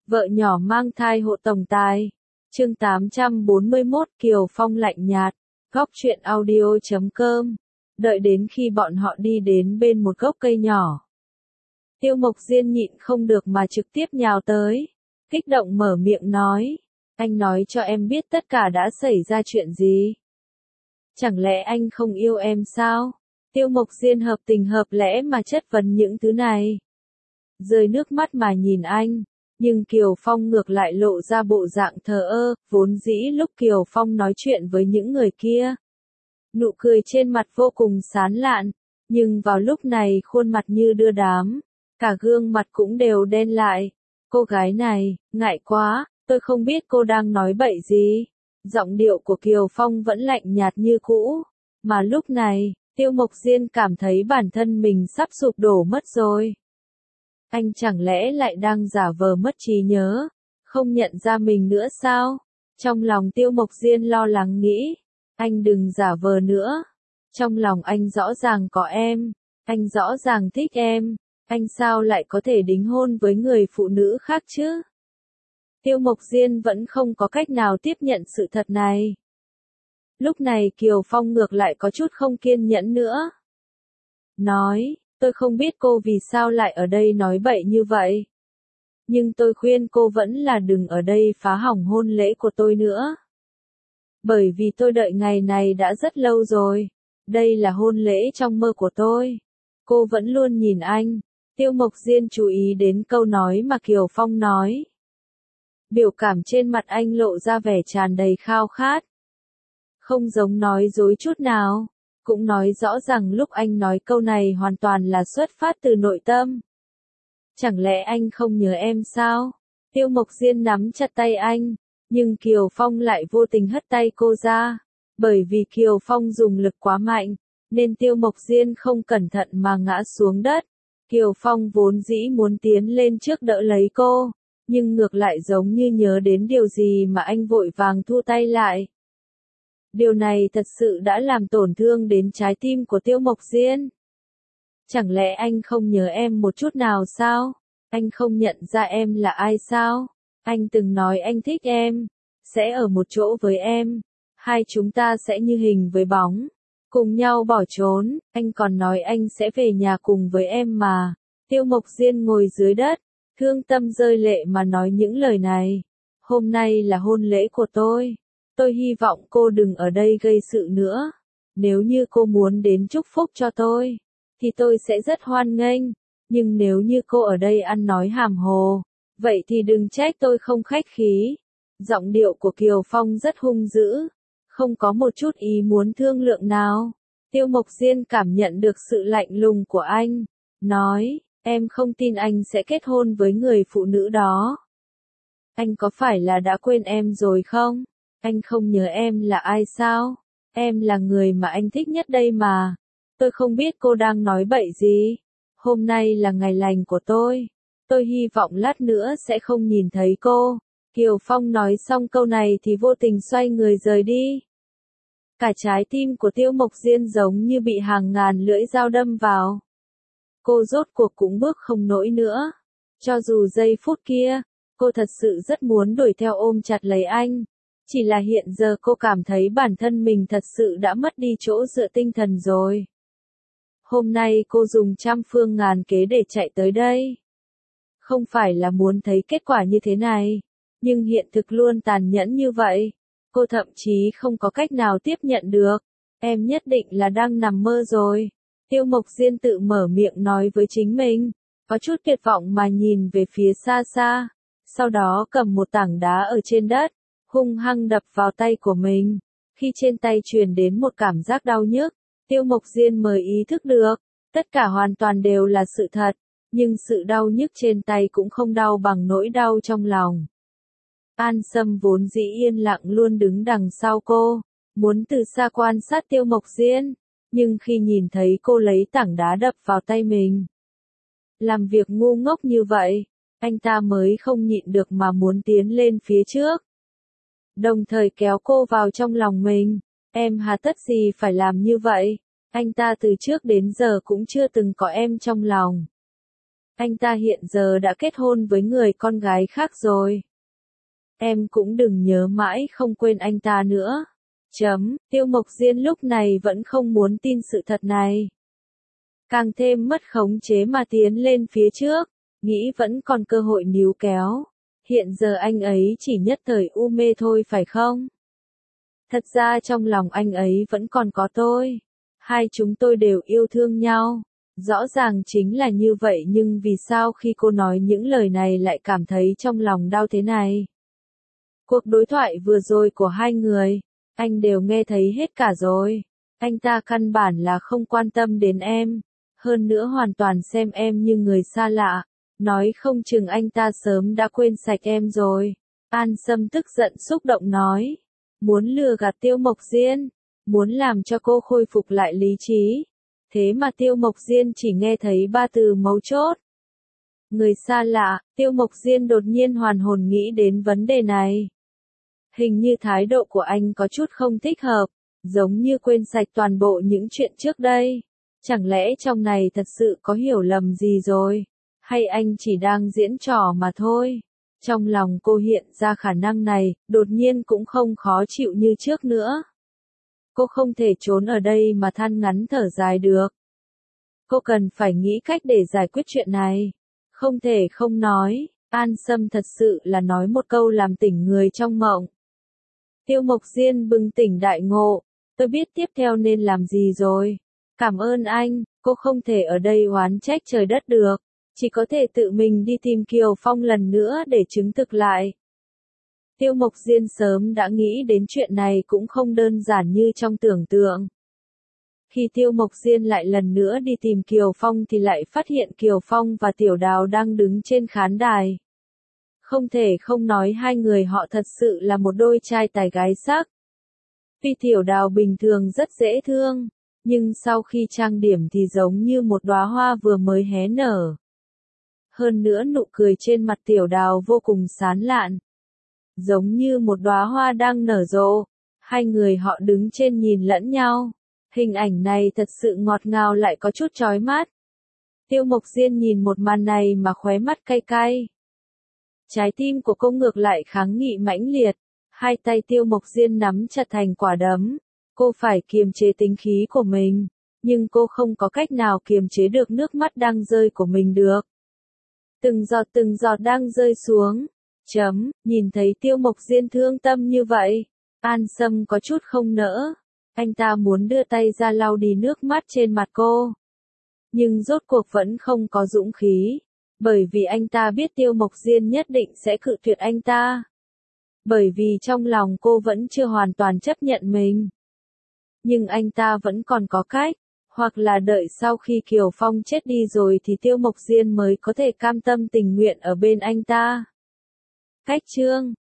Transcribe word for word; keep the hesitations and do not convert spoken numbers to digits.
Vợ nhỏ mang thai hộ tổng tài. Chương tám trăm bốn mươi mốt Kiều Phong lạnh nhạt. Góc truyện audio chấm com. Đợi đến khi bọn họ đi đến bên một gốc cây nhỏ, Tiêu Mộc Diên nhịn không được mà trực tiếp nhào tới, kích động mở miệng nói, anh nói cho em biết tất cả đã xảy ra chuyện gì. Chẳng lẽ anh không yêu em sao? Tiêu Mộc Diên hợp tình hợp lẽ mà chất vấn những thứ này. Rơi nước mắt mà nhìn anh, nhưng Kiều Phong ngược lại lộ ra bộ dạng thờ ơ, vốn dĩ lúc Kiều Phong nói chuyện với những người kia, nụ cười trên mặt vô cùng sán lạn, nhưng vào lúc này khuôn mặt như đưa đám, cả gương mặt cũng đều đen lại. Cô gái này, ngại quá, tôi không biết cô đang nói bậy gì. Giọng điệu của Kiều Phong vẫn lạnh nhạt như cũ, mà lúc này, Tiêu Mộc Diên cảm thấy bản thân mình sắp sụp đổ mất rồi. Anh chẳng lẽ lại đang giả vờ mất trí nhớ, không nhận ra mình nữa sao? Trong lòng Tiêu Mộc Diên lo lắng nghĩ, anh đừng giả vờ nữa. Trong lòng anh rõ ràng có em, anh rõ ràng thích em, anh sao lại có thể đính hôn với người phụ nữ khác chứ? Tiêu Mộc Diên vẫn không có cách nào tiếp nhận sự thật này. Lúc này Kiều Phong ngược lại có chút không kiên nhẫn nữa. Nói, tôi không biết cô vì sao lại ở đây nói bậy như vậy. Nhưng tôi khuyên cô vẫn là đừng ở đây phá hỏng hôn lễ của tôi nữa. Bởi vì tôi đợi ngày này đã rất lâu rồi. Đây là hôn lễ trong mơ của tôi. Cô vẫn luôn nhìn anh. Tiêu Mộc Diên chú ý đến câu nói mà Kiều Phong nói. Biểu cảm trên mặt anh lộ ra vẻ tràn đầy khao khát. Không giống nói dối chút nào. Cũng nói rõ rằng lúc anh nói câu này hoàn toàn là xuất phát từ nội tâm. Chẳng lẽ anh không nhớ em sao? Tiêu Mộc Diên nắm chặt tay anh, nhưng Kiều Phong lại vô tình hất tay cô ra. Bởi vì Kiều Phong dùng lực quá mạnh, nên Tiêu Mộc Diên không cẩn thận mà ngã xuống đất. Kiều Phong vốn dĩ muốn tiến lên trước đỡ lấy cô, nhưng ngược lại giống như nhớ đến điều gì mà anh vội vàng thu tay lại. Điều này thật sự đã làm tổn thương đến trái tim của Tiêu Mộc Diên. Chẳng lẽ anh không nhớ em một chút nào sao? Anh không nhận ra em là ai sao? Anh từng nói anh thích em, sẽ ở một chỗ với em, hai chúng ta sẽ như hình với bóng, cùng nhau bỏ trốn, anh còn nói anh sẽ về nhà cùng với em mà. Tiêu Mộc Diên ngồi dưới đất, thương tâm rơi lệ mà nói những lời này. Hôm nay là hôn lễ của tôi. Tôi hy vọng cô đừng ở đây gây sự nữa. Nếu như cô muốn đến chúc phúc cho tôi, thì tôi sẽ rất hoan nghênh. Nhưng nếu như cô ở đây ăn nói hàm hồ, vậy thì đừng trách tôi không khách khí. Giọng điệu của Kiều Phong rất hung dữ, không có một chút ý muốn thương lượng nào. Tiêu Mộc Diên cảm nhận được sự lạnh lùng của anh, nói, em không tin anh sẽ kết hôn với người phụ nữ đó. Anh có phải là đã quên em rồi không? Anh không nhớ em là ai sao? Em là người mà anh thích nhất đây mà. Tôi không biết cô đang nói bậy gì. Hôm nay là ngày lành của tôi. Tôi hy vọng lát nữa sẽ không nhìn thấy cô. Kiều Phong nói xong câu này thì vô tình xoay người rời đi. Cả trái tim của Tiêu Mộc Diên giống như bị hàng ngàn lưỡi dao đâm vào. Cô rốt cuộc cũng bước không nổi nữa. Cho dù giây phút kia, cô thật sự rất muốn đuổi theo ôm chặt lấy anh. Chỉ là hiện giờ cô cảm thấy bản thân mình thật sự đã mất đi chỗ dựa tinh thần rồi. Hôm nay cô dùng trăm phương ngàn kế để chạy tới đây. Không phải là muốn thấy kết quả như thế này, nhưng hiện thực luôn tàn nhẫn như vậy. Cô thậm chí không có cách nào tiếp nhận được. Em nhất định là đang nằm mơ rồi. Tiêu Mộc Diên tự mở miệng nói với chính mình, có chút tuyệt vọng mà nhìn về phía xa xa. Sau đó cầm một tảng đá ở trên đất, hung hăng đập vào tay của mình. Khi trên tay truyền đến một cảm giác đau nhức, Tiêu Mộc Diên mới ý thức được, tất cả hoàn toàn đều là sự thật, nhưng sự đau nhức trên tay cũng không đau bằng nỗi đau trong lòng. An Sâm vốn dĩ yên lặng luôn đứng đằng sau cô, muốn từ xa quan sát Tiêu Mộc Diên, nhưng khi nhìn thấy cô lấy tảng đá đập vào tay mình, làm việc ngu ngốc như vậy, anh ta mới không nhịn được mà muốn tiến lên phía trước. Đồng thời kéo cô vào trong lòng mình. Em hà tất gì phải làm như vậy? Anh ta từ trước đến giờ cũng chưa từng có em trong lòng. Anh ta hiện giờ đã kết hôn với người con gái khác rồi. Em cũng đừng nhớ mãi không quên anh ta nữa. Chấm, Tiêu Mộc Diên lúc này vẫn không muốn tin sự thật này. Càng thêm mất khống chế mà tiến lên phía trước, nghĩ vẫn còn cơ hội níu kéo. Hiện giờ anh ấy chỉ nhất thời u mê thôi phải không? Thật ra trong lòng anh ấy vẫn còn có tôi. Hai chúng tôi đều yêu thương nhau. Rõ ràng chính là như vậy nhưng vì sao khi cô nói những lời này lại cảm thấy trong lòng đau thế này? Cuộc đối thoại vừa rồi của hai người, anh đều nghe thấy hết cả rồi. Anh ta căn bản là không quan tâm đến em. Hơn nữa hoàn toàn xem em như người xa lạ. Nói không chừng anh ta sớm đã quên sạch em rồi. An Sâm tức giận xúc động nói. Muốn lừa gạt Tiêu Mộc Diên. Muốn làm cho cô khôi phục lại lý trí. Thế mà Tiêu Mộc Diên chỉ nghe thấy ba từ mấu chốt. Người xa lạ, Tiêu Mộc Diên đột nhiên hoàn hồn nghĩ đến vấn đề này. Hình như thái độ của anh có chút không thích hợp, giống như quên sạch toàn bộ những chuyện trước đây. Chẳng lẽ trong này thật sự có hiểu lầm gì rồi? Hay anh chỉ đang diễn trò mà thôi? Trong lòng cô hiện ra khả năng này, đột nhiên cũng không khó chịu như trước nữa. Cô không thể trốn ở đây mà than ngắn thở dài được. Cô cần phải nghĩ cách để giải quyết chuyện này. Không thể không nói, An Sâm thật sự là nói một câu làm tỉnh người trong mộng. Tiêu Mộc Diên bừng tỉnh đại ngộ, tôi biết tiếp theo nên làm gì rồi. Cảm ơn anh, cô không thể ở đây oán trách trời đất được. Chỉ có thể tự mình đi tìm Kiều Phong lần nữa để chứng thực lại. Tiêu Mộc Diên sớm đã nghĩ đến chuyện này cũng không đơn giản như trong tưởng tượng. Khi Tiêu Mộc Diên lại lần nữa đi tìm Kiều Phong thì lại phát hiện Kiều Phong và Tiểu Đào đang đứng trên khán đài. Không thể không nói hai người họ thật sự là một đôi trai tài gái sắc. Tuy Tiểu Đào bình thường rất dễ thương, nhưng sau khi trang điểm thì giống như một đóa hoa vừa mới hé nở. Hơn nữa nụ cười trên mặt Tiểu Đào vô cùng sán lạn. Giống như một đóa hoa đang nở rộ. Hai người họ đứng trên nhìn lẫn nhau. Hình ảnh này thật sự ngọt ngào lại có chút chói mắt. Tiêu Mộc Diên nhìn một màn này mà khóe mắt cay cay. Trái tim của cô ngược lại kháng nghị mãnh liệt. Hai tay Tiêu Mộc Diên nắm chặt thành quả đấm. Cô phải kiềm chế tính khí của mình. Nhưng cô không có cách nào kiềm chế được nước mắt đang rơi của mình được. Từng giọt từng giọt đang rơi xuống. Chấm, nhìn thấy Tiêu Mộc Diên thương tâm như vậy. An Sâm có chút không nỡ. Anh ta muốn đưa tay ra lau đi nước mắt trên mặt cô. Nhưng rốt cuộc vẫn không có dũng khí. Bởi vì anh ta biết Tiêu Mộc Diên nhất định sẽ cự tuyệt anh ta. Bởi vì trong lòng cô vẫn chưa hoàn toàn chấp nhận mình. Nhưng anh ta vẫn còn có cách. Hoặc là đợi sau khi Kiều Phong chết đi rồi thì Tiêu Mộc Diên mới có thể cam tâm tình nguyện ở bên anh ta. Cách chương